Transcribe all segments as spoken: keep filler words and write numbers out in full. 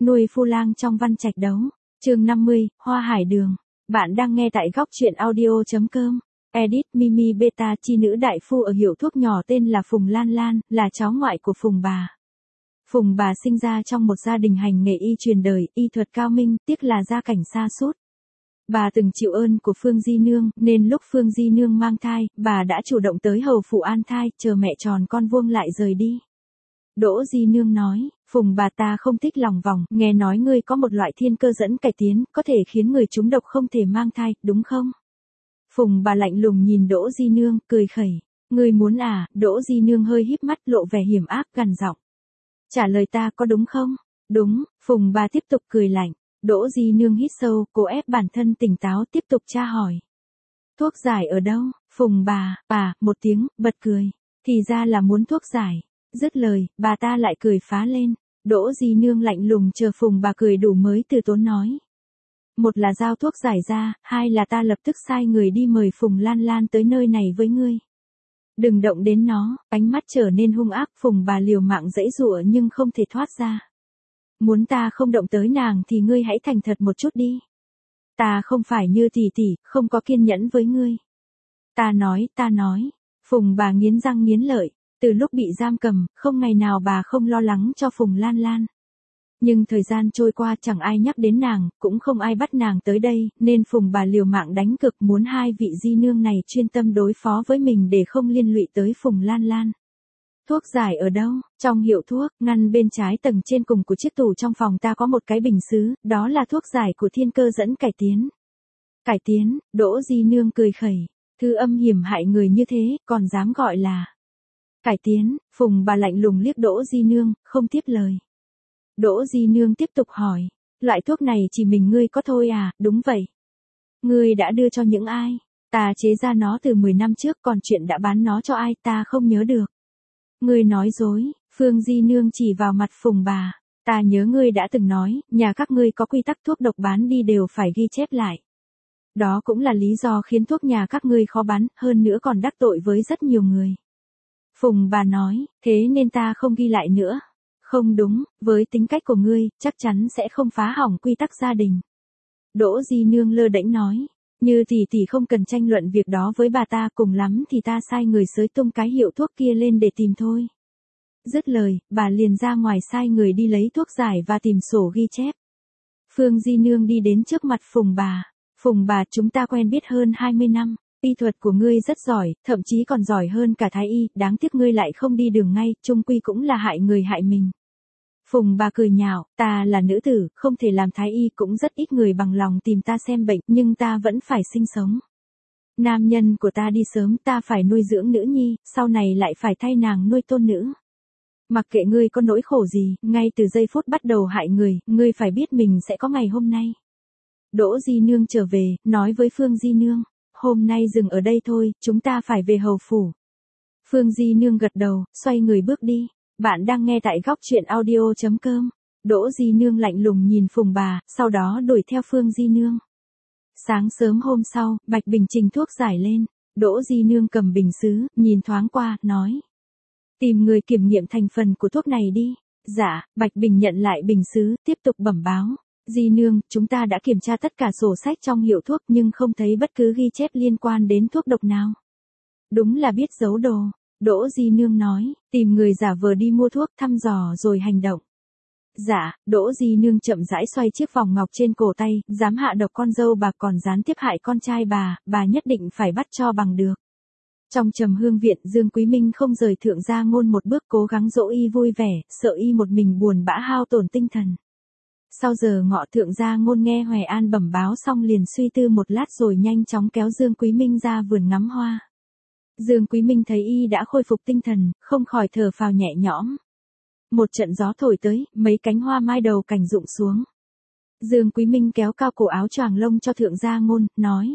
nuôi phu lang trong văn trạch đấu. Chương năm mươi, Hoa Hải Đường. Bạn đang nghe tại góc truyện audio chấm com. Edit Mimi Beta. Chi nữ đại phu ở hiệu thuốc nhỏ tên là Phùng Lan Lan, là cháu ngoại của Phùng bà. Phùng bà sinh ra trong một gia đình hành nghề y truyền đời, y thuật cao minh, tiếc là gia cảnh xa sút. Bà từng chịu ơn của Phương Di Nương, nên lúc Phương Di Nương mang thai, bà đã chủ động tới hầu phủ an thai, chờ mẹ tròn con vuông lại rời đi. Đỗ Di Nương nói, Phùng bà ta không thích lòng vòng, nghe nói ngươi có một loại thiên cơ dẫn cải tiến, có thể khiến người trúng độc không thể mang thai, đúng không? Phùng bà lạnh lùng nhìn Đỗ Di Nương, cười khẩy. Ngươi muốn à? Đỗ Di Nương hơi híp mắt lộ vẻ hiểm ác gằn giọng. Trả lời ta có đúng không? Đúng. Phùng bà tiếp tục cười lạnh. Đỗ Di Nương hít sâu, cố ép bản thân tỉnh táo, tiếp tục tra hỏi. Thuốc giải ở đâu? Phùng bà, bà, một tiếng, bật cười. Thì ra là muốn thuốc giải. Dứt lời, bà ta lại cười phá lên. Đỗ Di Nương lạnh lùng chờ Phùng bà cười đủ mới từ tốn nói. Một là giao thuốc giải ra, hai là ta lập tức sai người đi mời Phùng Lan Lan tới nơi này với ngươi. Đừng động đến nó. Ánh mắt trở nên hung ác. Phùng bà liều mạng giãy giụa nhưng không thể thoát ra. Muốn ta không động tới nàng thì ngươi hãy thành thật một chút đi. Ta không phải như tỷ tỷ, không có kiên nhẫn với ngươi. Ta nói, ta nói. Phùng bà nghiến răng nghiến lợi. Từ lúc bị giam cầm, không ngày nào bà không lo lắng cho Phùng Lan Lan. Nhưng thời gian trôi qua chẳng ai nhắc đến nàng, cũng không ai bắt nàng tới đây, nên Phùng bà liều mạng đánh cực muốn hai vị di nương này chuyên tâm đối phó với mình để không liên lụy tới Phùng Lan Lan. Thuốc giải ở đâu? Trong hiệu thuốc, ngăn bên trái tầng trên cùng của chiếc tủ trong phòng ta có một cái bình sứ, đó là thuốc giải của thiên cơ dẫn cải tiến. Cải tiến? Đỗ Di Nương cười khẩy. Thư âm hiểm hại người như thế, còn dám gọi là cải tiến? Phùng bà lạnh lùng liếc Đỗ Di Nương, không tiếp lời. Đỗ Di Nương tiếp tục hỏi. Loại thuốc này chỉ mình ngươi có thôi à? Đúng vậy. Ngươi đã đưa cho những ai? Ta chế ra nó từ mười năm trước, còn chuyện đã bán nó cho ai ta không nhớ được. Ngươi nói dối. Phương Di Nương chỉ vào mặt Phùng bà. Ta nhớ ngươi đã từng nói, nhà các ngươi có quy tắc thuốc độc bán đi đều phải ghi chép lại. Đó cũng là lý do khiến thuốc nhà các ngươi khó bán, hơn nữa còn đắc tội với rất nhiều người. Phùng bà nói, thế nên ta không ghi lại nữa. Không đúng, với tính cách của ngươi, chắc chắn sẽ không phá hỏng quy tắc gia đình. Đỗ Di Nương lơ đễnh nói, như tỷ tỷ không cần tranh luận việc đó với bà ta, cùng lắm thì ta sai người xới tung cái hiệu thuốc kia lên để tìm thôi. Dứt lời, bà liền ra ngoài sai người đi lấy thuốc giải và tìm sổ ghi chép. Phương Di Nương đi đến trước mặt Phùng bà. Phùng bà, chúng ta quen biết hơn hai mươi năm. Y thuật của ngươi rất giỏi, thậm chí còn giỏi hơn cả thái y, đáng tiếc ngươi lại không đi đường ngay, chung quy cũng là hại người hại mình. Phùng bà cười nhạo, ta là nữ tử, không thể làm thái y, cũng rất ít người bằng lòng tìm ta xem bệnh, nhưng ta vẫn phải sinh sống. Nam nhân của ta đi sớm, ta phải nuôi dưỡng nữ nhi, sau này lại phải thay nàng nuôi tôn nữ. Mặc kệ ngươi có nỗi khổ gì, ngay từ giây phút bắt đầu hại người, ngươi phải biết mình sẽ có ngày hôm nay. Đỗ Di Nương trở về, nói với Phương Di Nương, hôm nay dừng ở đây thôi, chúng ta phải về hầu phủ. Phương Di Nương gật đầu, xoay người bước đi. Bạn đang nghe tại góc truyện audio chấm com. Đỗ Di Nương lạnh lùng nhìn Phùng bà, sau đó đuổi theo Phương Di Nương. Sáng sớm hôm sau, Bạch Bình trình thuốc giải lên. Đỗ Di Nương cầm bình sứ, nhìn thoáng qua, nói. Tìm người kiểm nghiệm thành phần của thuốc này đi. Dạ. Bạch Bình nhận lại bình sứ, tiếp tục bẩm báo. Di Nương, chúng ta đã kiểm tra tất cả sổ sách trong hiệu thuốc nhưng không thấy bất cứ ghi chép liên quan đến thuốc độc nào. Đúng là biết giấu đồ. Đỗ Di Nương nói, tìm người giả vờ đi mua thuốc, thăm dò rồi hành động. Dạ. Đỗ Di Nương chậm rãi xoay chiếc vòng ngọc trên cổ tay, dám hạ độc con dâu bà còn gián tiếp hại con trai bà, bà nhất định phải bắt cho bằng được. Trong Trầm Hương viện, Dương Quý Minh không rời Thượng Gia Ngôn một bước, cố gắng dỗ y vui vẻ, sợ y một mình buồn bã hao tổn tinh thần. Sau giờ ngọ, Thượng Gia Ngôn nghe Hoài An bẩm báo xong liền suy tư một lát rồi nhanh chóng kéo Dương Quý Minh ra vườn ngắm hoa. Dương Quý Minh thấy y đã khôi phục tinh thần, không khỏi thở phào nhẹ nhõm. Một trận gió thổi tới, mấy cánh hoa mai đầu cành rụng xuống. Dương Quý Minh kéo cao cổ áo choàng lông cho Thượng Gia Ngôn, nói.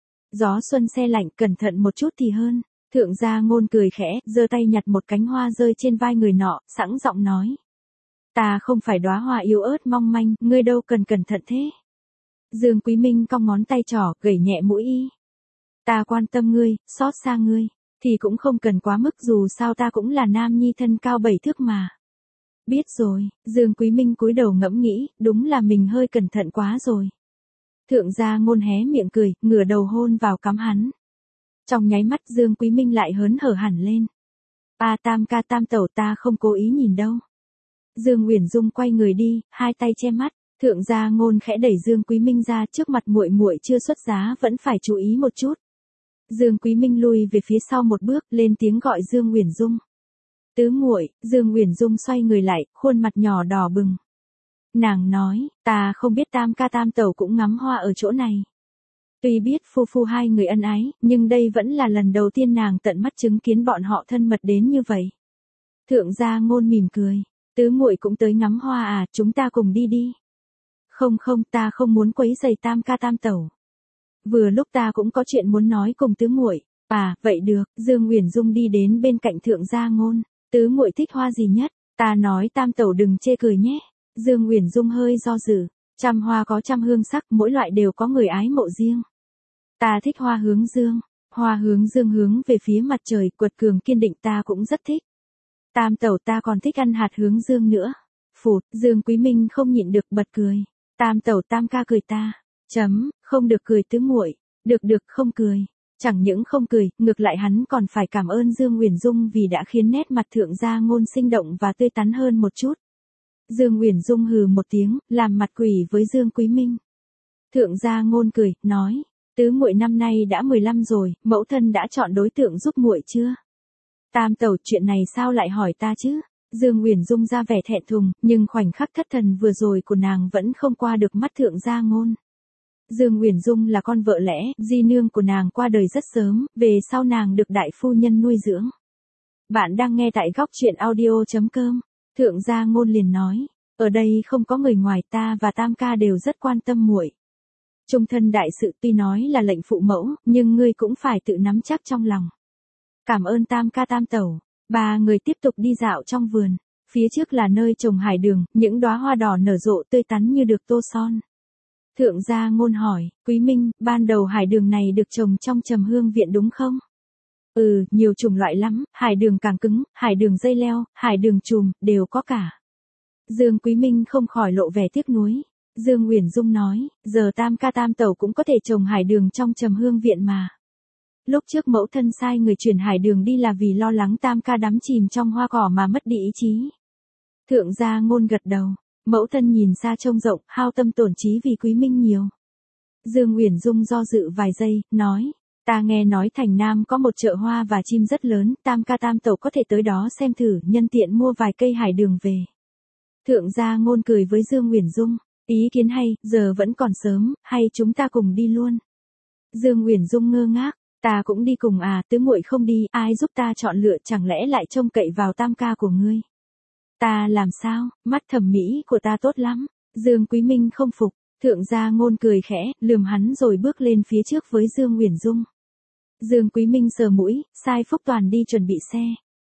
Gió xuân se lạnh, cẩn thận một chút thì hơn. Thượng Gia Ngôn cười khẽ, giơ tay nhặt một cánh hoa rơi trên vai người nọ, sẵn giọng nói. Ta không phải đóa hoa yếu ớt mong manh, ngươi đâu cần cẩn thận thế. Dương Quý Minh cong ngón tay trỏ, gẩy nhẹ mũi y. Ta quan tâm ngươi, xót xa ngươi, thì cũng không cần quá mức, dù sao ta cũng là nam nhi thân cao bảy thước mà. Biết rồi, Dương Quý Minh cúi đầu ngẫm nghĩ, đúng là mình hơi cẩn thận quá rồi. Thượng gia Ngôn hé miệng cười, ngửa đầu hôn vào cằm hắn. Trong nháy mắt Dương Quý Minh lại hớn hở hẳn lên. A tam ca tam tẩu ta không cố ý nhìn đâu. Dương Uyển Dung quay người đi, hai tay che mắt. Thượng gia Ngôn khẽ đẩy Dương Quý Minh ra, trước mặt muội muội chưa xuất giá vẫn phải chú ý một chút. Dương Quý Minh lùi về phía sau một bước, lên tiếng gọi Dương Uyển Dung. Tứ muội. Dương Uyển Dung xoay người lại, khuôn mặt nhỏ đỏ bừng. Nàng nói, ta không biết tam ca tam tẩu cũng ngắm hoa ở chỗ này. Tuy biết phu phu hai người ân ái, nhưng đây vẫn là lần đầu tiên nàng tận mắt chứng kiến bọn họ thân mật đến như vậy. Thượng gia Ngôn mỉm cười. Tứ muội cũng tới ngắm hoa à, chúng ta cùng đi đi. Không không, ta không muốn quấy rầy tam ca tam tẩu. Vừa lúc ta cũng có chuyện muốn nói cùng tứ muội. À, vậy được. Dương Uyển Dung đi đến bên cạnh Thượng gia Ngôn. Tứ muội thích hoa gì nhất? Ta nói tam tẩu đừng chê cười nhé. Dương Uyển Dung hơi do dự. Trăm hoa có trăm hương sắc, mỗi loại đều có người ái mộ riêng. Ta thích hoa hướng dương. Hoa hướng dương hướng về phía mặt trời, quật cường kiên định, ta cũng rất thích. Tam tẩu ta còn thích ăn hạt hướng dương nữa. Phụt, Dương Quý Minh không nhịn được bật cười. Tam tẩu tam ca cười ta. Chấm, không được cười tứ muội. Được được, không cười. Chẳng những không cười, ngược lại hắn còn phải cảm ơn Dương Uyển Dung vì đã khiến nét mặt Thượng gia Ngôn sinh động và tươi tắn hơn một chút. Dương Uyển Dung hừ một tiếng, làm mặt quỷ với Dương Quý Minh. Thượng gia Ngôn cười, nói, tứ muội năm nay đã mười lăm rồi, mẫu thân đã chọn đối tượng giúp muội chưa? Tam tẩu, chuyện này sao lại hỏi ta chứ? Dương Uyển Dung ra vẻ thẹn thùng, nhưng khoảnh khắc thất thần vừa rồi của nàng vẫn không qua được mắt Thượng gia Ngôn. Dương Uyển Dung là con vợ lẽ, di nương của nàng qua đời rất sớm, về sau nàng được đại phu nhân nuôi dưỡng. Bạn đang nghe tại góc truyện audio chấm com. Thượng gia Ngôn liền nói, ở đây không có người ngoài, ta và tam ca đều rất quan tâm muội. Trung thân đại sự tuy nói là lệnh phụ mẫu, nhưng ngươi cũng phải tự nắm chắc trong lòng. Cảm ơn tam ca tam tẩu. Ba người tiếp tục đi dạo trong vườn. Phía trước là nơi trồng hải đường, những đóa hoa đỏ nở rộ tươi tắn như được tô son. Thượng gia Ngôn hỏi, Quý Minh, ban đầu hải đường này được trồng trong Trầm Hương viện đúng không? Ừ, nhiều chủng loại lắm, hải đường càng cứng, hải đường dây leo, hải đường chùm, đều có cả. Dương Quý Minh không khỏi lộ vẻ tiếc nuối. Dương Uyển Dung nói, giờ tam ca tam tẩu cũng có thể trồng hải đường trong Trầm Hương viện mà. Lúc trước mẫu thân sai người chuyển hải đường đi là vì lo lắng tam ca đắm chìm trong hoa cỏ mà mất đi ý chí. Thượng gia Ngôn gật đầu, mẫu thân nhìn xa trông rộng, hao tâm tổn trí vì Quý Minh nhiều. Dương Uyển Dung do dự vài giây, nói, ta nghe nói thành Nam có một chợ hoa và chim rất lớn, tam ca tam tẩu có thể tới đó xem thử, nhân tiện mua vài cây hải đường về. Thượng gia Ngôn cười với Dương Uyển Dung, ý kiến hay, giờ vẫn còn sớm, hay chúng ta cùng đi luôn. Dương Uyển Dung ngơ ngác, ta cũng đi cùng à, tứ muội không đi, ai giúp ta chọn lựa, chẳng lẽ lại trông cậy vào tam ca của ngươi? Ta làm sao, mắt thẩm mỹ của ta tốt lắm. Dương Quý Minh không phục, Thượng gia Ngôn cười khẽ, lườm hắn rồi bước lên phía trước với Dương Uyển Dung. Dương Quý Minh sờ mũi, sai Phúc Toàn đi chuẩn bị xe.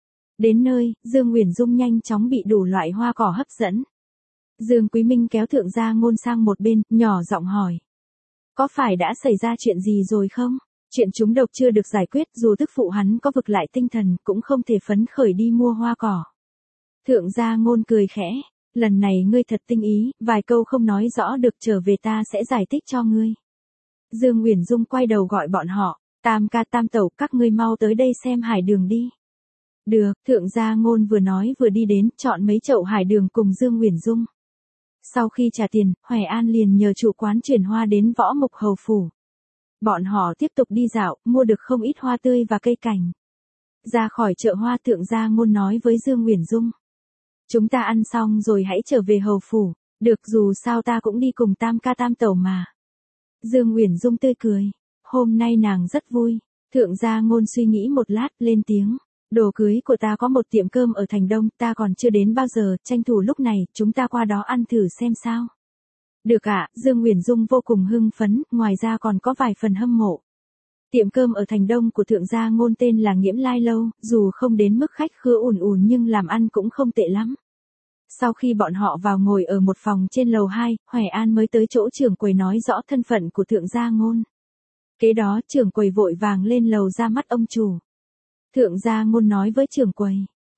Đến nơi, Dương Uyển Dung nhanh chóng bị đủ loại hoa cỏ hấp dẫn. Dương Quý Minh kéo Thượng gia Ngôn sang một bên, nhỏ giọng hỏi. Có phải đã xảy ra chuyện gì rồi không? Chuyện trúng độc chưa được giải quyết, dù tức phụ hắn có vực lại tinh thần, cũng không thể phấn khởi đi mua hoa cỏ. Thượng gia Ngôn cười khẽ, lần này ngươi thật tinh ý, vài câu không nói rõ được, trở về ta sẽ giải thích cho ngươi. Dương Uyển Dung quay đầu gọi bọn họ, tam ca tam tẩu, các ngươi mau tới đây xem hải đường đi. Được, Thượng gia Ngôn vừa nói vừa đi đến, chọn mấy chậu hải đường cùng Dương Uyển Dung. Sau khi trả tiền, Hoài An liền nhờ chủ quán chuyển hoa đến Võ Mục Hầu Phủ. Bọn họ tiếp tục đi dạo, mua được không ít hoa tươi và cây cảnh. Ra khỏi chợ hoa, Thượng gia Ngôn nói với Dương Uyển Dung. Chúng ta ăn xong rồi hãy trở về Hầu Phủ, được, dù sao ta cũng đi cùng tam ca tam tẩu mà. Dương Uyển Dung tươi cười, hôm nay nàng rất vui. Thượng gia Ngôn suy nghĩ một lát, lên tiếng. Đồ cưới của ta có một tiệm cơm ở Thành Đông, ta còn chưa đến bao giờ, tranh thủ lúc này, chúng ta qua đó ăn thử xem sao. Được ạ, à, Dương Uyển Dung vô cùng hưng phấn, ngoài ra còn có vài phần hâm mộ. Tiệm cơm ở Thành Đông của Thượng gia Ngôn tên là Nghiễm Lai Lâu, dù không đến mức khách khứa ùn ùn nhưng làm ăn cũng không tệ lắm. Sau khi bọn họ vào ngồi ở một phòng trên lầu hai, Hoài An mới tới chỗ trưởng quầy nói rõ thân phận của Thượng gia Ngôn. Kế đó trưởng quầy vội vàng lên lầu ra mắt ông chủ. Thượng gia Ngôn nói với trưởng quầy,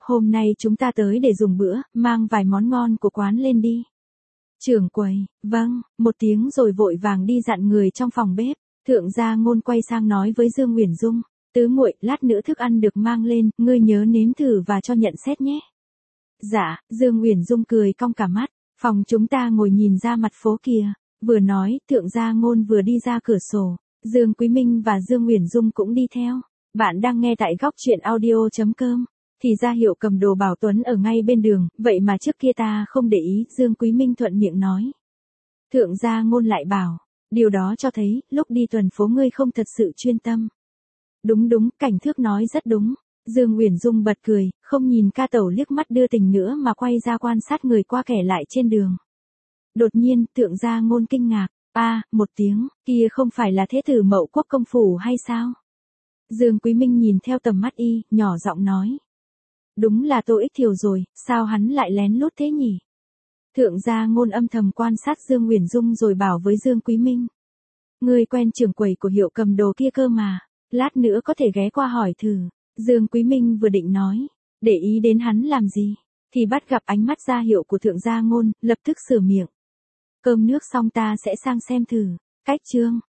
hôm nay chúng ta tới để dùng bữa, mang vài món ngon của quán lên đi. Trưởng quầy, vâng, một tiếng rồi vội vàng đi dặn người trong phòng bếp. Thượng gia Ngôn quay sang nói với Dương Uyển Dung, tứ muội, lát nữa thức ăn được mang lên, ngươi nhớ nếm thử và cho nhận xét nhé. Dạ, Dương Uyển Dung cười cong cả mắt, phòng chúng ta ngồi nhìn ra mặt phố kìa. Vừa nói, Thượng gia Ngôn vừa đi ra cửa sổ, Dương Quý Minh và Dương Uyển Dung cũng đi theo. Bạn đang nghe tại góc truyện audio.com. Thì ra Hiệu Cầm Đồ Bảo Tuấn ở ngay bên đường, vậy mà trước kia ta không để ý, Dương Quý Minh thuận miệng nói. Thượng gia Ngôn lại bảo, điều đó cho thấy, lúc đi tuần phố ngươi không thật sự chuyên tâm. Đúng đúng, Cảnh Thước nói rất đúng. Dương Uyển Dung bật cười, không nhìn ca tẩu liếc mắt đưa tình nữa mà quay ra quan sát người qua kẻ lại trên đường. Đột nhiên, Thượng gia Ngôn kinh ngạc, a, một tiếng, kia không phải là thế tử Mậu Quốc công phủ hay sao? Dương Quý Minh nhìn theo tầm mắt y, nhỏ giọng nói. Đúng là Tô Ích Thiều rồi, sao hắn lại lén lút thế nhỉ? Thượng gia Ngôn âm thầm quan sát Dương Uyển Dung rồi bảo với Dương Quý Minh. Ngươi quen trưởng quầy của Hiệu Cầm Đồ kia cơ mà, lát nữa có thể ghé qua hỏi thử. Dương Quý Minh vừa định nói, để ý đến hắn làm gì, thì bắt gặp ánh mắt ra hiệu của Thượng gia Ngôn, lập tức sửa miệng. Cơm nước xong ta sẽ sang xem thử. Cách chương